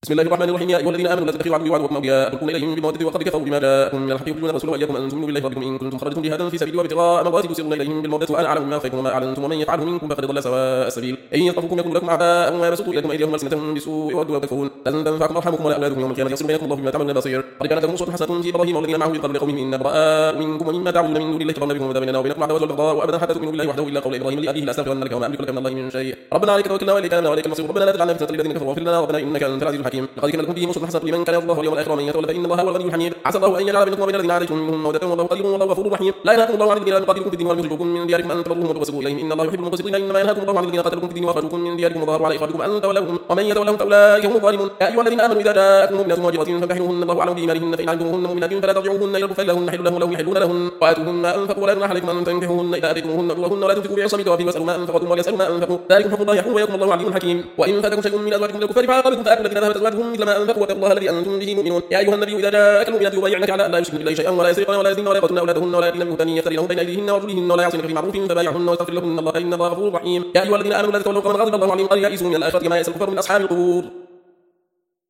بسم الله الرحمن الرحيم. يا ايها الذين امنوا لا تتخذوا عدوي وعدوكم اولياء تلقون اليهم بالموده وقد كفروا بما جاءكم من الحق يخرجون الرسول واياكم ان تؤمنوا بالله وربكم ان كنتم خرجتم جهادا في سبيلي وابتغاء مرضاتي تسرون اليهم بالموده وانا اعلم ما اخفيتم وما اعلنتم ومن يفعله منكم فقد ضل سواء السبيل. ان يثقفوكم يكن لكم اعداء ويبسطوا اليكم ايديهم والسنتهم بسوء وودوا وتكفرون لن تنفعكم ارحامكم ولا اولادكم يوم القيامه يفصل بينكم الله بما تعملون بصير. قد كانت لكم اسوه حسنه في ابراهيم والذين معه اذ قالوا لقومهم انا براء منكم ومما تعبدون من دون الله كفرنا بكم وبدا بيننا وبينكم العداوه والبغضاء وابدا حتى تؤمنوا بالله وحده الا قول ابراهيم لابيه لاستغفرن لك وما املك لك من الله من شيء. ربنا عليك توكلنا واليك انبنا واليك المصير. ربنا لا تجعلنا فتنه للذين كفروا واغفر لنا ربنا انك انت العزيز الحكيم. لقد كان لكم فيهم اسوه حسنه لمن كان يرجو الله واليوم الاخر ومن يتولى فان الله هو الغني الحميد. عسى الله ان يجعل بينكم وبين الذين عاديتم منهم موده والله قدير والله غفور رحيم. لا ينهاكم الله عن الذين لم يقاتلوكم في الدين ولم يخرجوكم من دياركم ان تبروهم وتقسطوا اليهم ان الله يحب المقسطين. انما ينهاكم الله عن الذين قاتلوكم في الدين واخرجوكم من دياركم وظاهروا على اخراجكم ان تولوهم ومن يتولهم فاولئك هم الظالمون. يا ايها الذين امنوا اذا جاءكم مؤمنات مهاجرات فامتحنوهن الله اعلم بايمانهن فان علمتموهن مؤمنات فلا ترجعوهن الى الكفار لهن حل لهم ولو يحلون لهن واتوهن ما انفقوا ولا جناح عليكم ان تنكحوهن اذا اتيتموهن اجورهن ولا تمسكوا بعصم الكوافر واسالوا ما انفقتم وليسالوا ما انفقوا ذلكم حكم الله يحكم ويحكم الله عليم حكيم. وان فاتكم شيء من ازواجكم للكفار فعاقبتم فاتوا الذين ذهبت ازواجهم مثل ما انفقوا واتقوا الله الذي انتم به مؤمنون. يا ايها النبي اذا جاءك المؤمنات يبايعنك على ان لا يشركن بالله شيئا ولا يسرقن ولا يزنين ولا يقتلن اولادهن ولا ياتين بهتان يفترينه بين ايديهن وارجلهن ولا يعصينك في معروف فبايعهن واستغفر لهن الله ان الله غفور رحيم. يا ايها الذين امنوا لا تتولوا قوما غضب الله عليهم قد يئسوا من الاخره كما يئس الكفار من اصحاب القبور.